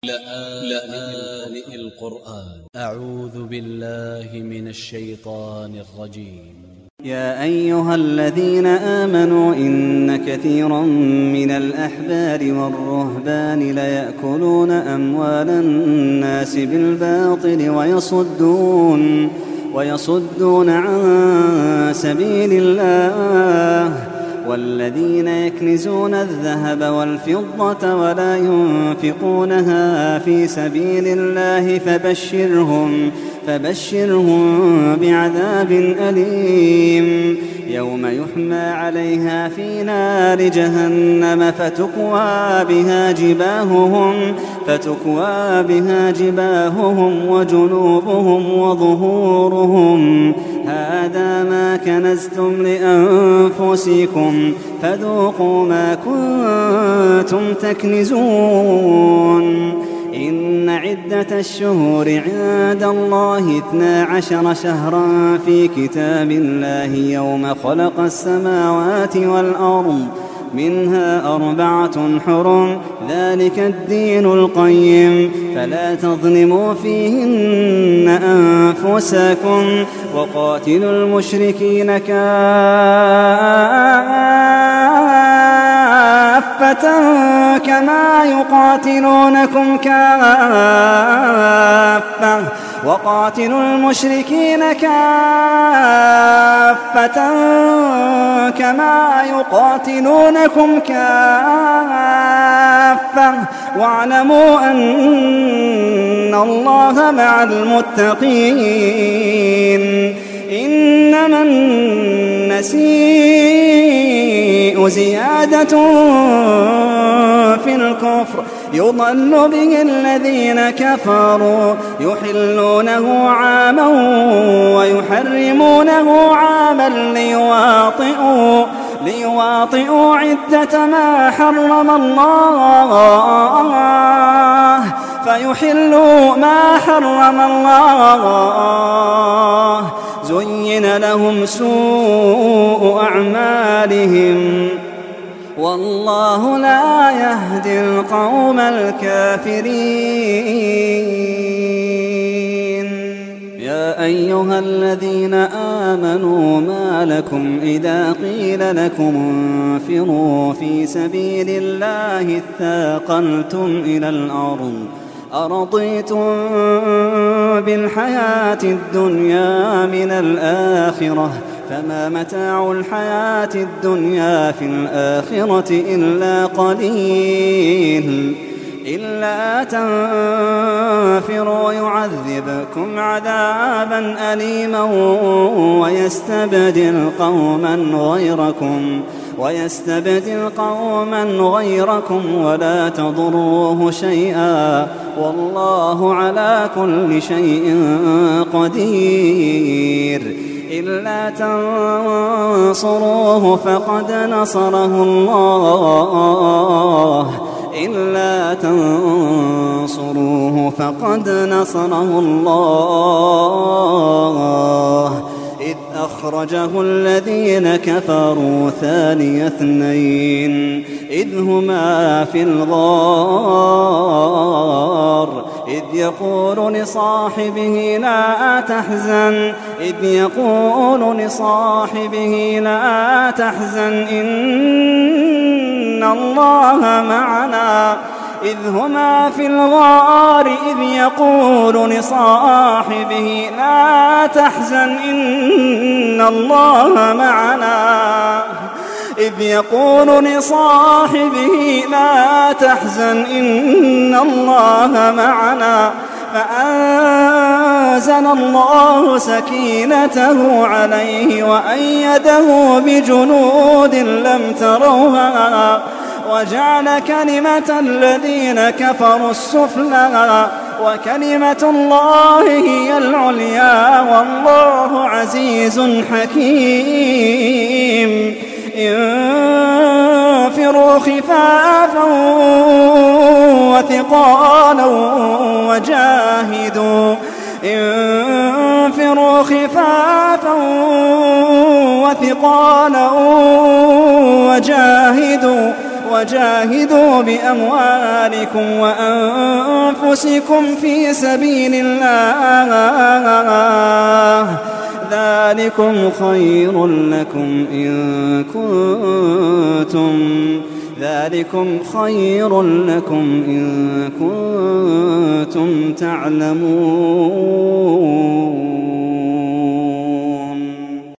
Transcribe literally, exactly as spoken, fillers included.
لآن القرآن أ ع و ذ ب ا ل ل ه من ا ل ش ي ط ا ن ا ل ر ج ي م يا أيها الذين آمنوا إن كثيرا من الأحبار والرهبان ليأكلون أموال الناس بالباطل ويصدون, ويصدون عن سبيل الله والذين يكنزون الذهب والفضة ولا ينفقونها في سبيل الله فبشرهم, فبشرهم بعذاب أليم يوم يحمى عليها في نار جهنم فتكوى بها جباههم, فتكوى بها جباههم وجنوبهم وظهورهم هذا ما كنزتم لأنفسكم فذوقوا ما كنتم تكنزون إن عدة الشهور عند الله اثنا عشر شهرا في كتاب الله يوم خلق السماوات والأرض منها أربعة حرم ذلك الدين القيم فلا تظلموا فيهن أنفسكم وقاتلوا المشركين كافة كما يقاتلونكم كافة وقاتلوا المشركين كافة كما يقاتلونكم كافة واعلموا أن الله مع المتقين إنما النسيء زيادة في الكفر يضل به الذين كفروا يحلونه عاما ويحرمونه عاما ليواطئوا, ليواطئوا عدة ما حرم الله فيحلوا ما حرم الله زين لهم سوء أعمالهم والله لا يهدي القوم الكافرين يا أيها الذين آمنوا ما لكم إذا قيل لكم انفروا في سبيل الله اثاقلتم إلى الأرض أرضيتم بالحياة الدنيا من الآخرة فما متاع الحياة الدنيا في الآخرة إلا قليل إلا تنفروا يعذبكم عذابا أليما ويستبدل قوما غيركم ويستبدل قوما غيركم ولا تضروه شيئا والله على كل شيء قدير إلا تنصروه فقد نصره الله إلا تنصروه فقد نصره الله إذ أخرجه الذين كفروا ثاني اثنين إذ هما في الغار إذ يقول لصاحبه لا تحزن إذ يقول لصاحبه لا تحزن إن الله معنا إذ هما في الغار إذ يقول لصاحبه لا تحزن إن الله معنا إذ يقول لصاحبه لا تحزن إن الله معنا فأنزل الله سكينته عليه وأيده بجنود لم تروها وجعل كلمة الذين كفروا السفلى وكلمة الله هي العليا والله عزيز حكيم انفروا خفافا وثقالا وجاهدوا انفروا خفافا وثقالا وجاهدوا وجاهدوا بأموالكم وأنفسكم أنفسكم في سبيل الله ذلكم خير لكم إن كنتم ذلكم خير لكم إن كنتم تعلمون.